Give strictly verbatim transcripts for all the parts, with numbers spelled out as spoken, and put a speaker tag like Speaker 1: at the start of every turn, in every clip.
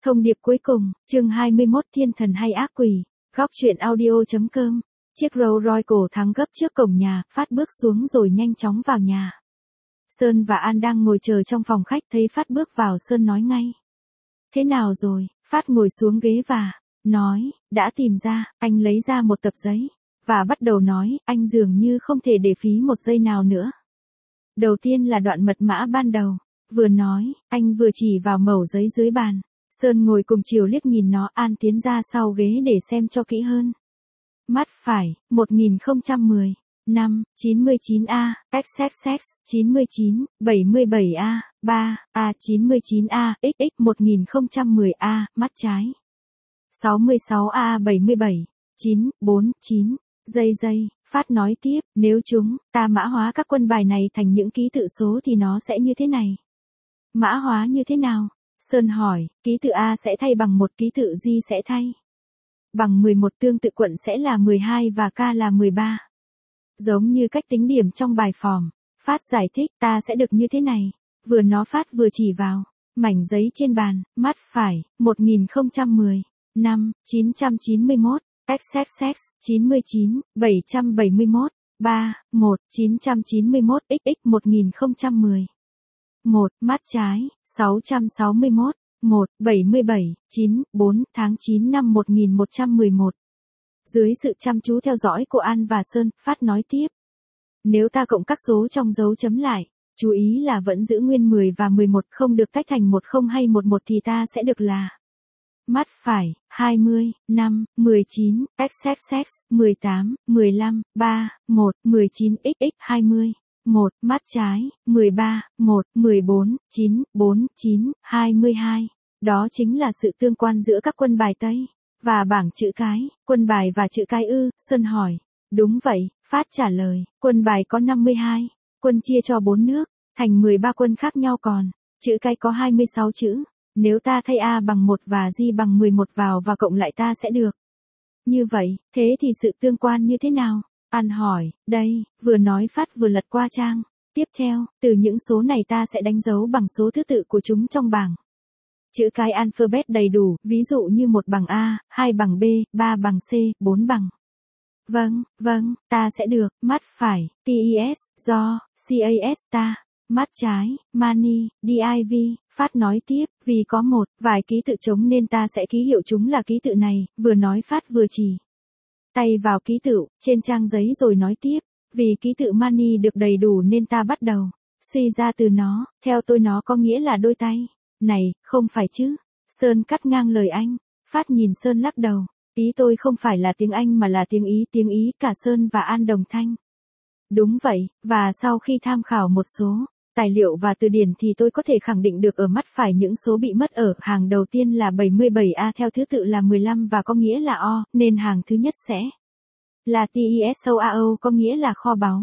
Speaker 1: Thông điệp cuối cùng, chương hai mươi mốt thiên thần hay ác quỷ, góc truyện audio.com. Chiếc Rolls Royce cổ thắng gấp trước cổng nhà, Phát bước xuống rồi nhanh chóng vào nhà. Sơn và An đang ngồi chờ trong phòng khách, thấy Phát bước vào Sơn nói ngay. Thế nào rồi? Phát ngồi xuống ghế và nói, đã tìm ra. Anh lấy ra một tập giấy và bắt đầu nói, anh dường như không thể để phí một giây nào nữa. Đầu tiên là đoạn mật mã ban đầu. Vừa nói, anh vừa chỉ vào mẩu giấy dưới bàn. Sơn ngồi cùng chiều liếc nhìn nó. An tiến ra sau ghế để xem cho kỹ hơn. Mắt phải, một nghìn không trăm mười, năm, chín mươi chín A, ích ích ích, chín mươi chín, bảy mươi bảy A, ba, A chín mươi chín A, ích ích một nghìn không trăm mười A, mắt trái. sáu mươi sáu A bảy mươi bảy, chín, bốn, chín, giây giây, Phát nói tiếp, nếu chúng ta mã hóa các quân bài này thành những ký tự số thì nó sẽ như thế này. Mã hóa như thế nào? Sơn hỏi, ký tự A sẽ thay bằng một, ký tự G sẽ thay bằng mười một, tương tự quận sẽ là mười hai và K là mười ba. Giống như cách tính điểm trong bài phỏng. Phát giải thích, ta sẽ được như thế này. Vừa nói Phát vừa chỉ vào mảnh giấy trên bàn. Mắt phải, một nghìn không trăm mười, năm, chín trăm chín mươi mốt, ích ích ích, chín mươi chín, bảy trăm bảy mươi mốt, ba, một, chín trăm chín mươi mốt, ích ích một nghìn không trăm mười. một, mắt trái, sáu trăm sáu mươi mốt, một, bảy mươi bảy, chín, bốn, tháng chín năm một nghìn một trăm mười một. Dưới sự chăm chú theo dõi của An và Sơn, Phát nói tiếp. Nếu ta cộng các số trong dấu chấm lại, chú ý là vẫn giữ nguyên mười và mười một, không được tách thành một không hay một một thì ta sẽ được là. Mắt phải, hai mươi, năm, mười chín, ích ích ích, mười tám, mười lăm, ba, một, mười chín, ích ích hai mươi. một, mắt trái, mười ba, một, mười bốn, chín, bốn, chín, hai mươi hai. Đó chính là sự tương quan giữa các quân bài Tây và bảng chữ cái, quân bài và chữ cái ư? Sơn hỏi. Đúng vậy, Phát trả lời, quân bài có năm mươi hai, quân chia cho bốn nước, thành mười ba quân khác nhau còn, chữ cái có hai mươi sáu chữ. Nếu ta thay A bằng một và G bằng mười một vào và cộng lại ta sẽ được. Như vậy, thế thì sự tương quan như thế nào? An hỏi, đây, vừa nói Phát vừa lật qua trang. Tiếp theo, từ những số này ta sẽ đánh dấu bằng số thứ tự của chúng trong bảng chữ cái alphabet đầy đủ, ví dụ như một bằng A, hai bằng B, ba bằng C, bốn bằng. Vâng, vâng, ta sẽ được. Mắt phải, tes, do, cas ta. Mắt trái, money, div. Phát nói tiếp, vì có một vài ký tự trống nên ta sẽ ký hiệu chúng là ký tự này. Vừa nói Phát vừa chỉ tay vào ký tự trên trang giấy rồi nói tiếp, vì ký tự money được đầy đủ nên ta bắt đầu suy ra từ nó, theo tôi nó có nghĩa là đôi tay. Này, không phải chứ? Sơn cắt ngang lời anh. Phát nhìn Sơn lắc đầu. Ý tôi không phải là tiếng Anh mà là tiếng Ý, tiếng Ý. Cả Sơn và An đồng thanh. Đúng vậy, và sau khi tham khảo một số tài liệu và từ điển thì tôi có thể khẳng định được ở mắt phải những số bị mất ở hàng đầu tiên là bảy mươi bảy A theo thứ tự là mười lăm và có nghĩa là O, nên hàng thứ nhất sẽ là tesao có nghĩa là kho báu.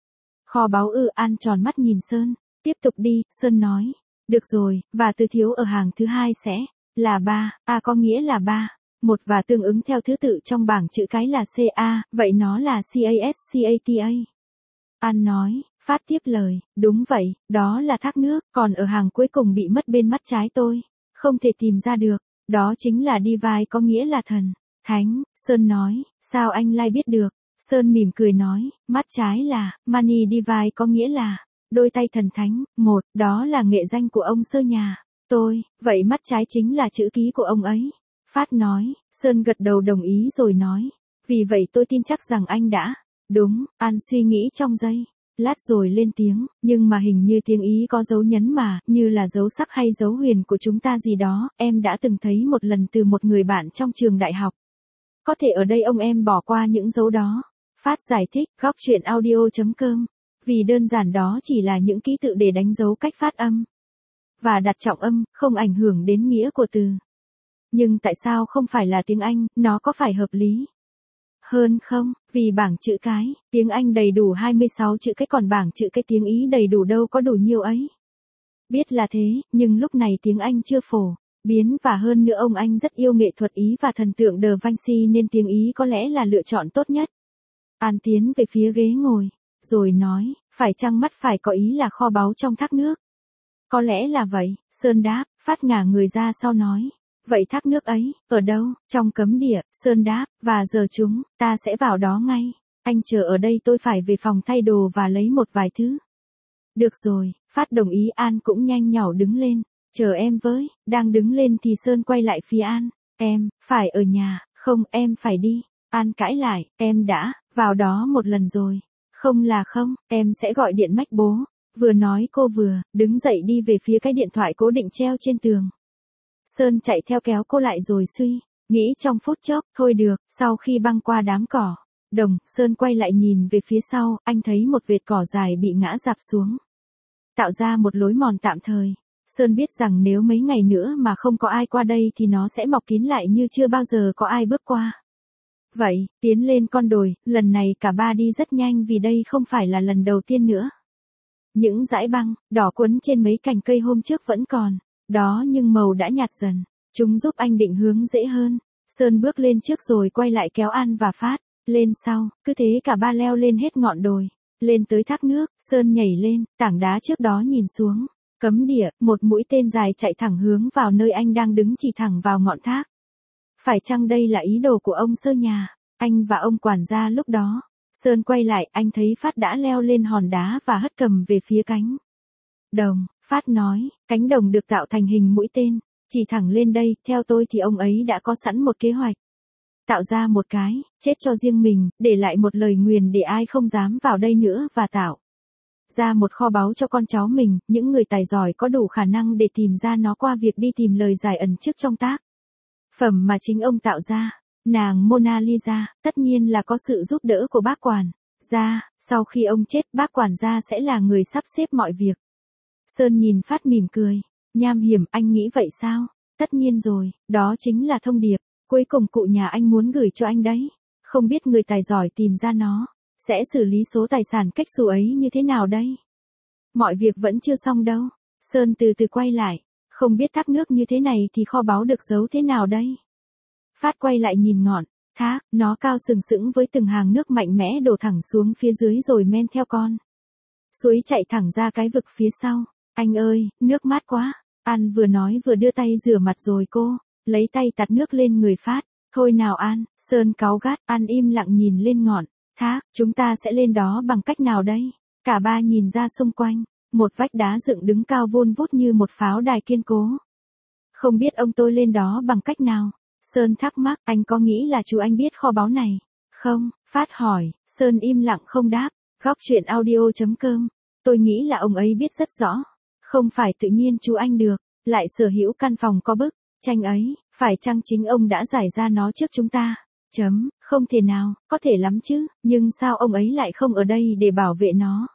Speaker 1: Kho báu ư? An tròn mắt nhìn Sơn. Tiếp tục đi, Sơn nói. Được rồi, và từ thiếu ở hàng thứ hai sẽ là ba, A có nghĩa là ba, một và tương ứng theo thứ tự trong bảng chữ cái là ca, vậy nó là cas, cata. An nói, Phát tiếp lời, đúng vậy, đó là thác nước, còn ở hàng cuối cùng bị mất bên mắt trái tôi, không thể tìm ra được, đó chính là divine có nghĩa là thần, thánh. Sơn nói, sao anh lại biết được? Sơn mỉm cười nói, mắt trái là money, divine có nghĩa là đôi tay thần thánh. Một, đó là nghệ danh của ông sơ nhà tôi, vậy mắt trái chính là chữ ký của ông ấy. Phát nói. Sơn gật đầu đồng ý rồi nói, vì vậy tôi tin chắc rằng anh đã đúng. An suy nghĩ trong giây lát rồi lên tiếng, nhưng mà hình như tiếng Ý có dấu nhấn mà, như là dấu sắc hay dấu huyền của chúng ta gì đó, em đã từng thấy một lần từ một người bạn trong trường đại học. Có thể ở đây ông em bỏ qua những dấu đó. Phát giải thích, góc truyện audio.com. Vì đơn giản đó chỉ là những ký tự để đánh dấu cách phát âm và đặt trọng âm, không ảnh hưởng đến nghĩa của từ. Nhưng tại sao không phải là tiếng Anh, nó có phải hợp lý hơn không? Vì bảng chữ cái, tiếng Anh đầy đủ hai mươi sáu chữ cái còn bảng chữ cái tiếng Ý đầy đủ đâu có đủ nhiêu ấy. Biết là thế, nhưng lúc này tiếng Anh chưa phổ biến và hơn nữa ông anh rất yêu nghệ thuật Ý và thần tượng Da Vinci nên tiếng Ý có lẽ là lựa chọn tốt nhất. An tiến về phía ghế ngồi, rồi nói, phải chăng mắt phải có ý là kho báu trong thác nước? Có lẽ là vậy, Sơn đáp. Phát ngả người ra sau nói, Vậy thác nước ấy, ở đâu? Trong cấm địa, Sơn đáp, và giờ chúng, ta sẽ vào đó ngay. Anh chờ ở đây, tôi phải về phòng thay đồ và lấy một vài thứ. Được rồi, Phát đồng ý. An cũng nhanh nhảu đứng lên. Chờ em với. Đang đứng lên thì Sơn quay lại phía An. Em, phải ở nhà, không, em phải đi. An cãi lại, em đã, vào đó một lần rồi. Không là không, em sẽ gọi điện mách bố. Vừa nói cô vừa, đứng dậy đi về phía cái điện thoại cố định treo trên tường. Sơn chạy theo kéo cô lại rồi suy, nghĩ trong phút chốc, thôi được, sau khi băng qua đám cỏ. Đồng, Sơn quay lại nhìn về phía sau, anh thấy một vệt cỏ dài bị ngã rạp xuống. Tạo ra một lối mòn tạm thời. Sơn biết rằng nếu mấy ngày nữa mà không có ai qua đây thì nó sẽ mọc kín lại như chưa bao giờ có ai bước qua. Vậy, tiến lên con đồi, lần này cả ba đi rất nhanh vì đây không phải là lần đầu tiên nữa. Những dải băng, đỏ quấn trên mấy cành cây hôm trước vẫn còn, đó nhưng màu đã nhạt dần. Chúng giúp anh định hướng dễ hơn. Sơn bước lên trước rồi quay lại kéo An và Phát, lên sau, cứ thế cả ba leo lên hết ngọn đồi. Lên tới thác nước, Sơn nhảy lên, tảng đá trước đó nhìn xuống. Cấm địa, một mũi tên dài chạy thẳng hướng vào nơi anh đang đứng, chỉ thẳng vào ngọn thác. Phải chăng đây là ý đồ của ông Sơ nhà, anh và ông quản gia lúc đó? Sơn quay lại, anh thấy Phát đã leo lên hòn đá và hất cầm về phía cánh đồng. Phát nói, cánh đồng được tạo thành hình mũi tên, chỉ thẳng lên đây, theo tôi thì ông ấy đã có sẵn một kế hoạch. Tạo ra một cái, chết cho riêng mình, để lại một lời nguyền để ai không dám vào đây nữa và tạo ra một kho báu cho con cháu mình, những người tài giỏi có đủ khả năng để tìm ra nó qua việc đi tìm lời giải ẩn trước trong tác phẩm mà chính ông tạo ra. Nàng Mona Lisa, tất nhiên là có sự giúp đỡ của bác quản gia, sau khi ông chết, bác quản gia sẽ là người sắp xếp mọi việc. Sơn nhìn Phát mỉm cười, nham hiểm, anh nghĩ vậy sao? Tất nhiên rồi, đó chính là thông điệp cuối cùng cụ nhà anh muốn gửi cho anh đấy. Không biết người tài giỏi tìm ra nó sẽ xử lý số tài sản cách xù ấy như thế nào đây? Mọi việc vẫn chưa xong đâu. Sơn từ từ quay lại, không biết thác nước như thế này thì kho báu được giấu thế nào đây? Phát quay lại nhìn ngọn thác, nó cao sừng sững với từng hàng nước mạnh mẽ đổ thẳng xuống phía dưới rồi men theo con suối chạy thẳng ra cái vực phía sau. Anh ơi, nước mát quá. An vừa nói vừa đưa tay rửa mặt rồi cô lấy tay tạt nước lên người Phát. Thôi nào An, Sơn cáu gắt. An im lặng nhìn lên ngọn thác, chúng ta sẽ lên đó bằng cách nào đây? Cả ba nhìn ra xung quanh, một vách đá dựng đứng cao vun vút như một pháo đài kiên cố. Không biết ông tôi lên đó bằng cách nào? Sơn thắc mắc, anh có nghĩ là chú anh biết kho báu này không? Phát hỏi. Sơn im lặng không đáp. Góc truyện audio chấm com. Tôi nghĩ là ông ấy biết rất rõ. Không phải tự nhiên chú anh được lại sở hữu căn phòng có bức tranh ấy, phải chăng chính ông đã giải ra nó trước chúng ta? Chấm, không thể nào, có thể lắm chứ, nhưng sao ông ấy lại không ở đây để bảo vệ nó?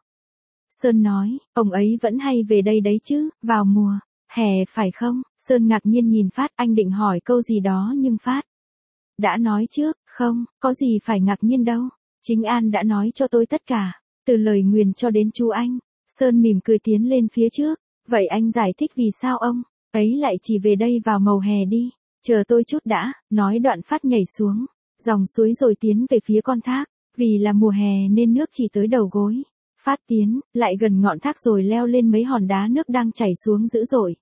Speaker 1: Sơn nói, ông ấy vẫn hay về đây đấy chứ, vào mùa hè phải không? Sơn ngạc nhiên nhìn Phát, anh định hỏi câu gì đó nhưng Phát đã nói trước, không, có gì phải ngạc nhiên đâu. Chính An đã nói cho tôi tất cả, từ lời nguyền cho đến chú anh. Sơn mỉm cười tiến lên phía trước, vậy anh giải thích vì sao ông ấy lại chỉ về đây vào mùa hè đi. Chờ tôi chút đã, nói đoạn Phát nhảy xuống dòng suối rồi tiến về phía con thác, vì là mùa hè nên nước chỉ tới đầu gối. Phát tiến lại gần ngọn thác rồi leo lên mấy hòn đá nước đang chảy xuống dữ dội.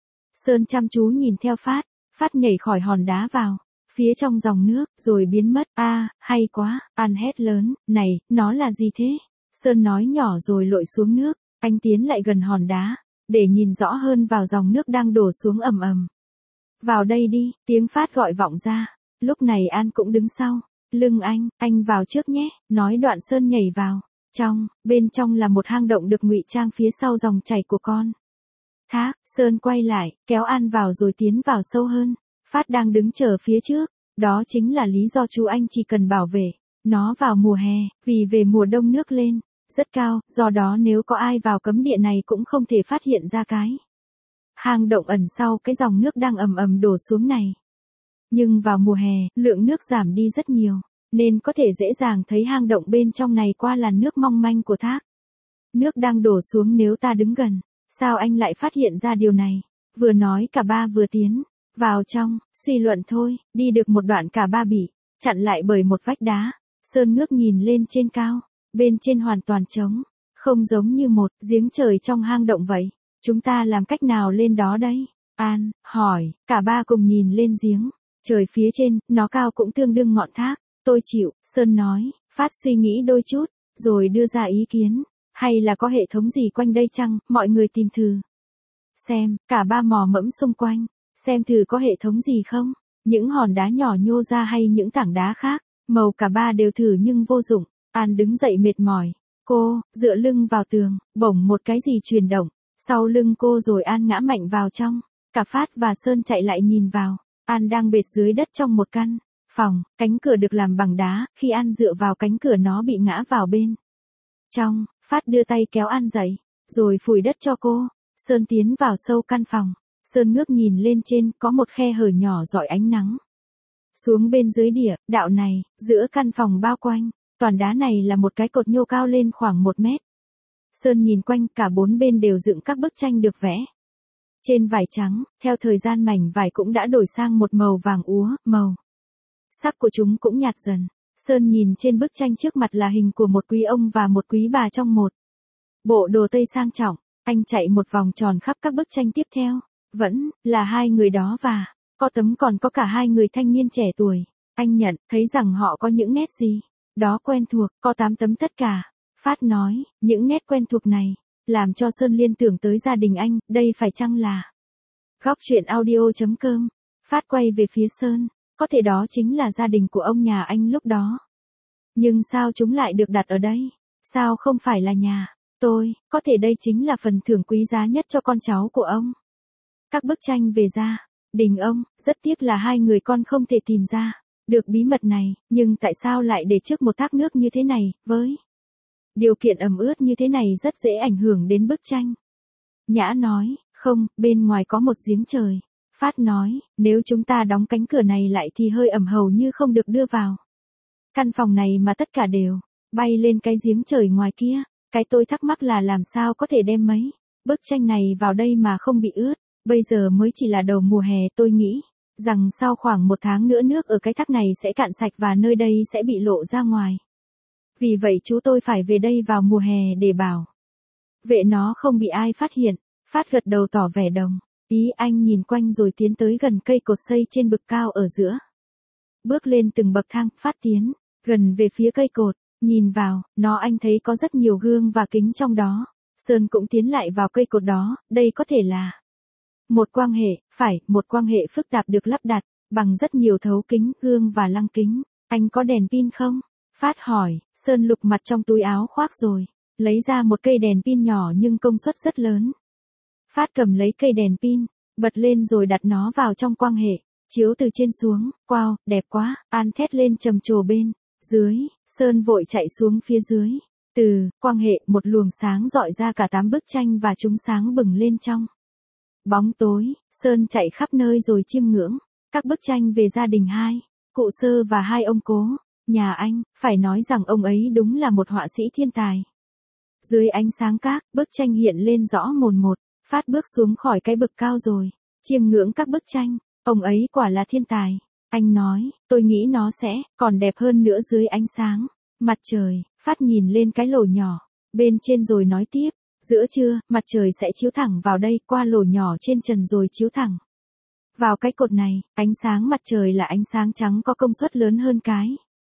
Speaker 1: Sơn chăm chú nhìn theo Phát, Phát nhảy khỏi hòn đá vào phía trong dòng nước, rồi biến mất. A, à, hay quá. An hét lớn, này, nó là gì thế? Sơn nói nhỏ rồi lội xuống nước, anh tiến lại gần hòn đá, để nhìn rõ hơn vào dòng nước đang đổ xuống ầm ầm. Vào đây đi, tiếng Phát gọi vọng ra. Lúc này An cũng đứng sau lưng anh, anh vào trước nhé, nói đoạn Sơn nhảy vào. Trong, bên trong là một hang động được ngụy trang phía sau dòng chảy của con thác. Sơn quay lại, kéo An vào rồi tiến vào sâu hơn. Phát đang đứng chờ phía trước, đó chính là lý do chú anh chỉ cần bảo vệ nó vào mùa hè, vì về mùa đông nước lên rất cao, do đó nếu có ai vào cấm địa này cũng không thể phát hiện ra cái hang động ẩn sau cái dòng nước đang ầm ầm đổ xuống này. Nhưng vào mùa hè, lượng nước giảm đi rất nhiều, nên có thể dễ dàng thấy hang động bên trong này qua làn nước mong manh của thác nước đang đổ xuống nếu ta đứng gần. Sao anh lại phát hiện ra điều này? Vừa nói cả ba vừa tiến vào trong, suy luận thôi. Đi được một đoạn cả ba bị chặn lại bởi một vách đá. Sơn ngước nhìn lên trên cao, bên trên hoàn toàn trống, không giống như một giếng trời trong hang động vậy. Chúng ta làm cách nào lên đó đây? An, hỏi, cả ba cùng nhìn lên giếng. Trời phía trên, nó cao cũng tương đương ngọn thác. Tôi chịu, Sơn nói. Phát suy nghĩ đôi chút, rồi đưa ra ý kiến. Hay là có hệ thống gì quanh đây chăng, mọi người tìm thử. Xem, cả ba mò mẫm xung quanh. Xem thử có hệ thống gì không. Những hòn đá nhỏ nhô ra hay những tảng đá khác. Màu cả ba đều thử nhưng vô dụng. An đứng dậy mệt mỏi. Cô, dựa lưng vào tường, bỗng một cái gì chuyển động. Sau lưng cô rồi An ngã mạnh vào trong. Cả Phát và Sơn chạy lại nhìn vào. An đang bệt dưới đất trong một căn phòng, cánh cửa được làm bằng đá, khi An dựa vào cánh cửa nó bị ngã vào bên trong. Phát đưa tay kéo An dậy, rồi phủi đất cho cô. Sơn tiến vào sâu căn phòng. Sơn ngước nhìn lên trên, có một khe hở nhỏ rọi ánh nắng xuống bên dưới địa đạo này, giữa căn phòng bao quanh. Toàn đá này là một cái cột nhô cao lên khoảng một mét. Sơn nhìn quanh, cả bốn bên đều dựng các bức tranh được vẽ trên vải trắng. Theo thời gian mảnh vải cũng đã đổi sang một màu vàng úa, màu sắc của chúng cũng nhạt dần. Sơn nhìn trên bức tranh trước mặt là hình của một quý ông và một quý bà trong một bộ đồ tây sang trọng. Anh chạy một vòng tròn khắp các bức tranh tiếp theo. Vẫn là hai người đó và có tấm còn có cả hai người thanh niên trẻ tuổi. Anh nhận thấy rằng họ có những nét gì đó quen thuộc, có tám tấm tất cả. Phát nói, những nét quen thuộc này làm cho Sơn liên tưởng tới gia đình anh. Đây phải chăng là góc chuyện audio chấm com. Phát quay về phía Sơn. Có thể đó chính là gia đình của ông nhà anh lúc đó. Nhưng sao chúng lại được đặt ở đây? Sao không phải là nhà tôi? Có thể đây chính là phần thưởng quý giá nhất cho con cháu của ông. Các bức tranh về gia đình ông, rất tiếc là hai người con không thể tìm ra được bí mật này. Nhưng tại sao lại để trước một thác nước như thế này, với điều kiện ẩm ướt như thế này rất dễ ảnh hưởng đến bức tranh. Nhã nói, không, bên ngoài có một giếng trời. Phát nói, nếu chúng ta đóng cánh cửa này lại thì hơi ẩm hầu như không được đưa vào căn phòng này mà tất cả đều bay lên cái giếng trời ngoài kia. Cái tôi thắc mắc là làm sao có thể đem mấy bức tranh này vào đây mà không bị ướt. Bây giờ mới chỉ là đầu mùa hè, tôi nghĩ rằng sau khoảng một tháng nữa nước ở cái thác này sẽ cạn sạch và nơi đây sẽ bị lộ ra ngoài. Vì vậy chú tôi phải về đây vào mùa hè để bảo vệ nó không bị ai phát hiện. Phát gật đầu tỏ vẻ đồng ý. Anh nhìn quanh rồi tiến tới gần cây cột xây trên bậc cao ở giữa. Bước lên từng bậc thang. Phát tiến gần về phía cây cột, nhìn vào nó. Anh thấy có rất nhiều gương và kính trong đó. Sơn cũng tiến lại vào cây cột đó. Đây có thể là một quang hệ, phải, một quang hệ phức tạp được lắp đặt bằng rất nhiều thấu kính, gương và lăng kính. Anh có đèn pin không? Phát hỏi. Sơn lục mặt trong túi áo khoác rồi lấy ra một cây đèn pin nhỏ nhưng công suất rất lớn. Phát cầm lấy cây đèn pin, bật lên rồi đặt nó vào trong quang hệ, chiếu từ trên xuống. Wow, đẹp quá. An thét lên trầm trồ bên dưới. Sơn vội chạy xuống phía dưới. Từ quang hệ, một luồng sáng rọi ra cả tám bức tranh và chúng sáng bừng lên trong bóng tối. Sơn chạy khắp nơi rồi chiêm ngưỡng các bức tranh về gia đình hai cụ Sơ và hai ông cố nhà anh. Phải nói rằng ông ấy đúng là một họa sĩ thiên tài. Dưới ánh sáng các bức tranh hiện lên rõ mồn một. Phát bước xuống khỏi cái bậc cao rồi chiêm ngưỡng các bức tranh. Ông ấy quả là thiên tài. Anh nói, tôi nghĩ nó sẽ còn đẹp hơn nữa dưới ánh sáng mặt trời. Phát nhìn lên cái lỗ nhỏ bên trên rồi nói tiếp. Giữa trưa, mặt trời sẽ chiếu thẳng vào đây, qua lỗ nhỏ trên trần rồi chiếu thẳng vào cái cột này. Ánh sáng mặt trời là ánh sáng trắng có công suất lớn hơn cái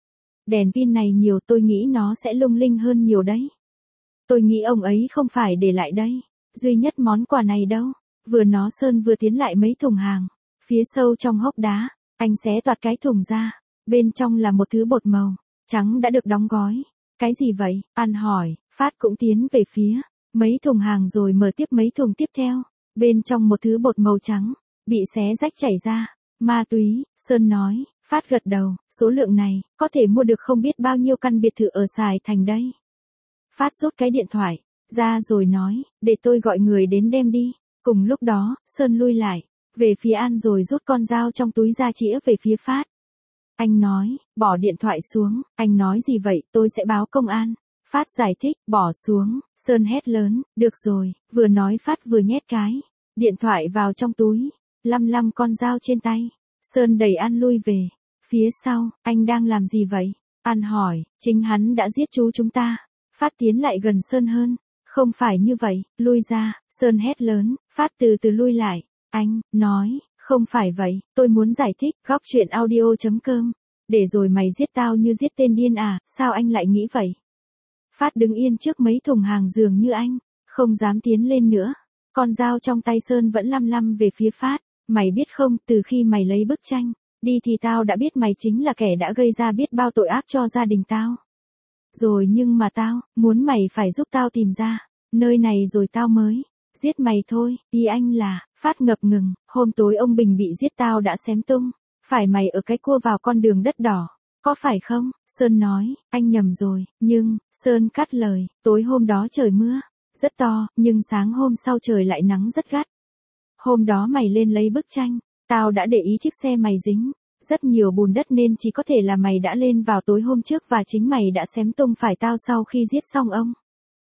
Speaker 1: đèn pin này nhiều. Tôi nghĩ nó sẽ lung linh hơn nhiều đấy. Tôi nghĩ ông ấy không phải để lại đây duy nhất món quà này đâu. Vừa nói Sơn vừa tiến lại mấy thùng hàng phía sâu trong hốc đá. Anh xé toạc cái thùng ra. Bên trong là một thứ bột màu trắng đã được đóng gói. Cái gì vậy? An hỏi. Phát cũng tiến về phía mấy thùng hàng rồi mở tiếp mấy thùng tiếp theo. Bên trong một thứ bột màu trắng bị xé rách chảy ra. Ma túy, Sơn nói. Phát gật đầu. Số lượng này có thể mua được không biết bao nhiêu căn biệt thự ở Sài Thành đây. Phát rút cái điện thoại ra rồi nói, để tôi gọi người đến đem đi. Cùng lúc đó, Sơn lui lại về phía An rồi rút con dao trong túi ra chĩa về phía Phát. Anh nói, bỏ điện thoại xuống. Anh nói gì vậy? Tôi sẽ báo công an. Phát giải thích, bỏ xuống. Sơn hét lớn, được rồi. Vừa nói Phát vừa nhét cái điện thoại vào trong túi, lăm lăm con dao trên tay. Sơn đẩy An lui về phía sau. Anh đang làm gì vậy? An hỏi. Chính hắn đã giết chú chúng ta. Phát tiến lại gần Sơn hơn. Không phải như vậy, lui ra. Sơn hét lớn. Phát từ từ lui lại. Anh, nói, không phải vậy, tôi muốn giải thích, góc chuyện audio.com. Để rồi mày giết tao như giết tên điên à, sao anh lại nghĩ vậy? Phát đứng yên trước mấy thùng hàng dường như anh, không dám tiến lên nữa. Con dao trong tay Sơn vẫn lăm lăm về phía Phát. Mày biết không, từ khi mày lấy bức tranh đi thì tao đã biết mày chính là kẻ đã gây ra biết bao tội ác cho gia đình tao. Rồi nhưng mà tao, muốn mày phải giúp tao tìm ra nơi này rồi tao mới giết mày thôi. Ý anh là, Phát ngập ngừng, hôm tối ông Bình bị giết tao đã xém tung. Phải mày ở cái cua vào con đường đất đỏ, có phải không? Sơn nói, anh nhầm rồi, nhưng, Sơn cắt lời, tối hôm đó trời mưa rất to, nhưng sáng hôm sau trời lại nắng rất gắt. Hôm đó mày lên lấy bức tranh, tao đã để ý chiếc xe mày dính rất nhiều bùn đất nên chỉ có thể là mày đã lên vào tối hôm trước và chính mày đã xém tung phải tao sau khi giết xong ông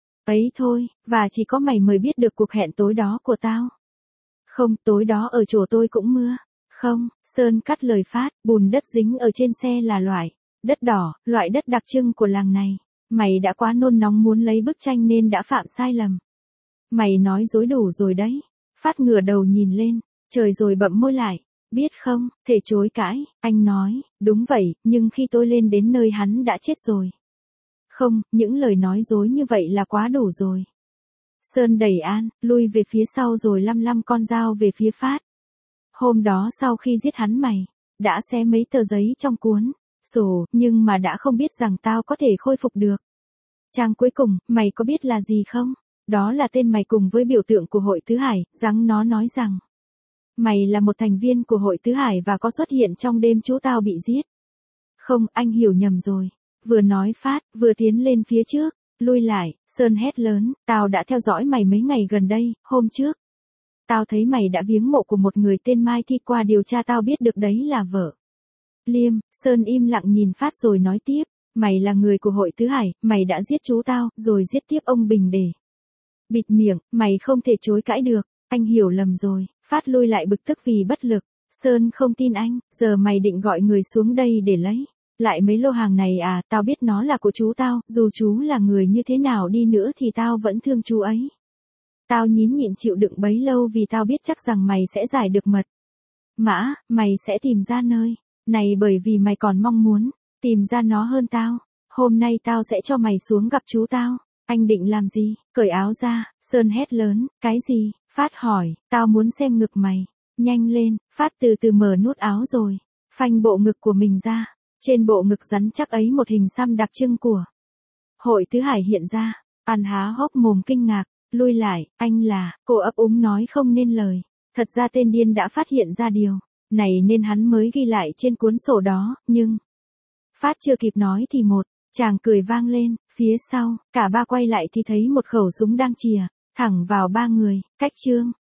Speaker 1: ấy thôi, và chỉ có mày mới biết được cuộc hẹn tối đó của tao. Không, tối đó ở chỗ tôi cũng mưa. Không, Sơn cắt lời Phát, bùn đất dính ở trên xe là loại đất đỏ, loại đất đặc trưng của làng này. Mày đã quá nôn nóng muốn lấy bức tranh nên đã phạm sai lầm. Mày nói dối đủ rồi đấy. Phát ngửa đầu nhìn lên, trời rồi bậm môi lại. Biết không, thể chối cãi, anh nói, đúng vậy, nhưng khi tôi lên đến nơi hắn đã chết rồi. Không, những lời nói dối như vậy là quá đủ rồi. Sơn đẩy An, lui về phía sau rồi lăm lăm con dao về phía Phát. Hôm đó sau khi giết hắn mày, đã xé mấy tờ giấy trong cuốn sổ, nhưng mà đã không biết rằng tao có thể khôi phục được. Trang cuối cùng, mày có biết là gì không? Đó là tên mày cùng với biểu tượng của hội Tứ Hải, rằng nó nói rằng mày là một thành viên của hội Tứ Hải và có xuất hiện trong đêm chú tao bị giết. Không, anh hiểu nhầm rồi. Vừa nói Phát, vừa tiến lên phía trước, lui lại, Sơn hét lớn, tao đã theo dõi mày mấy ngày gần đây, hôm trước. Tao thấy mày đã viếng mộ của một người tên Mai Thi, qua điều tra tao biết được đấy là vợ Liêm. Sơn im lặng nhìn Phát rồi nói tiếp, mày là người của hội Tứ Hải, mày đã giết chú tao, rồi giết tiếp ông Bình để bịt miệng, mày không thể chối cãi được. Anh hiểu lầm rồi. Phát lui lại bực tức vì bất lực. Sơn không tin anh, giờ mày định gọi người xuống đây để lấy lại mấy lô hàng này à? Tao biết nó là của chú tao, dù chú là người như thế nào đi nữa thì tao vẫn thương chú ấy. Tao nhín nhịn chịu đựng bấy lâu vì tao biết chắc rằng mày sẽ giải được mật mã, mày sẽ tìm ra nơi này bởi vì mày còn mong muốn tìm ra nó hơn tao. Hôm nay tao sẽ cho mày xuống gặp chú tao. Anh định làm gì? Cởi áo ra. Sơn hét lớn, cái gì? Phát hỏi, tao muốn xem ngực mày. Nhanh lên. Phát từ từ mở nút áo rồi phanh bộ ngực của mình ra. Trên bộ ngực rắn chắc ấy một hình xăm đặc trưng của hội Tứ Hải hiện ra. An há hốc mồm kinh ngạc, lui lại, anh là, cô ấp úng nói không nên lời. Thật ra tên điên đã phát hiện ra điều này nên hắn mới ghi lại trên cuốn sổ đó, nhưng Phát chưa kịp nói thì một chàng cười vang lên, phía sau, cả ba quay lại thì thấy một khẩu súng đang chìa thẳng vào ba người. Cách chương